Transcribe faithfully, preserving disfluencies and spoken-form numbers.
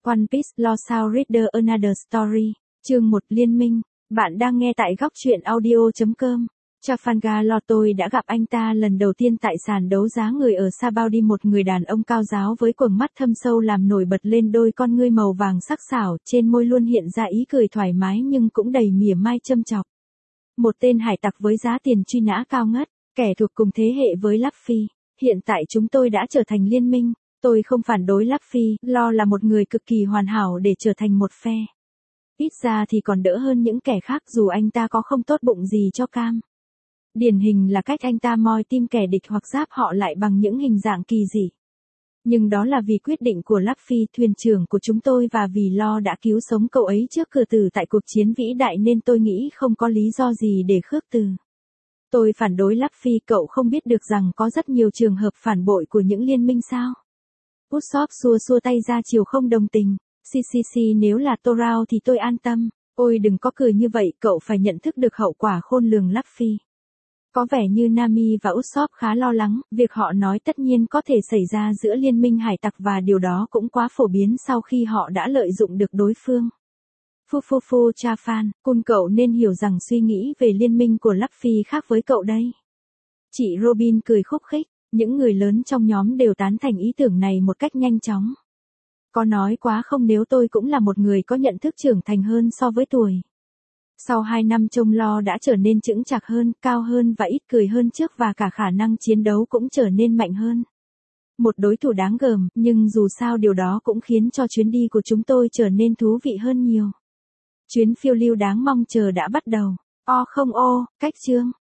One Piece Lost Soul Reader Another Story, chương một Liên minh, bạn đang nghe tại góc truyện audio.com. Trafalgar tôi đã gặp anh ta lần đầu tiên tại sàn đấu giá người ở Sabaudi, một người đàn ông cao ráo với quầng mắt thâm sâu làm nổi bật lên đôi con ngươi màu vàng sắc sảo, trên môi luôn hiện ra ý cười thoải mái nhưng cũng đầy mỉa mai châm chọc. Một tên hải tặc với giá tiền truy nã cao ngất, kẻ thuộc cùng thế hệ với Luffy. Hiện tại chúng tôi đã trở thành liên minh. Tôi không phản đối Luffy, Lo là một người cực kỳ hoàn hảo để trở thành một phe. Ít ra thì còn đỡ hơn những kẻ khác dù anh ta có không tốt bụng gì cho Cam. Điển hình là cách anh ta moi tim kẻ địch hoặc giáp họ lại bằng những hình dạng kỳ dị. Nhưng đó là vì quyết định của Luffy, thuyền trưởng của chúng tôi, và vì Lo đã cứu sống cậu ấy trước cửa tử tại cuộc chiến vĩ đại, nên tôi nghĩ không có lý do gì để khước từ. Tôi phản đối Luffy, cậu không biết được rằng có rất nhiều trường hợp phản bội của những liên minh sao? Usopp xua xua tay ra chiều không đồng tình. Xì xì xì, nếu là Torao thì tôi an tâm. Ôi đừng có cười như vậy, cậu phải nhận thức được hậu quả khôn lường. Luffy. Có vẻ như Nami và Usopp khá lo lắng, việc họ nói tất nhiên có thể xảy ra giữa liên minh hải tặc, và điều đó cũng quá phổ biến sau khi họ đã lợi dụng được đối phương. Phu phu phu Chafan, Kun, cậu nên hiểu rằng suy nghĩ về liên minh của Luffy khác với cậu đây. Chị Robin cười khúc khích. Những người lớn trong nhóm đều tán thành ý tưởng này một cách nhanh chóng. Có nói quá không, nếu tôi cũng là một người có nhận thức trưởng thành hơn so với tuổi. Sau hai năm trông Lo đã trở nên chững chạc hơn, cao hơn và ít cười hơn trước, và cả khả năng chiến đấu cũng trở nên mạnh hơn. Một đối thủ đáng gờm, nhưng dù sao điều đó cũng khiến cho chuyến đi của chúng tôi trở nên thú vị hơn nhiều. Chuyến phiêu lưu đáng mong chờ đã bắt đầu. O không ô, cách chương.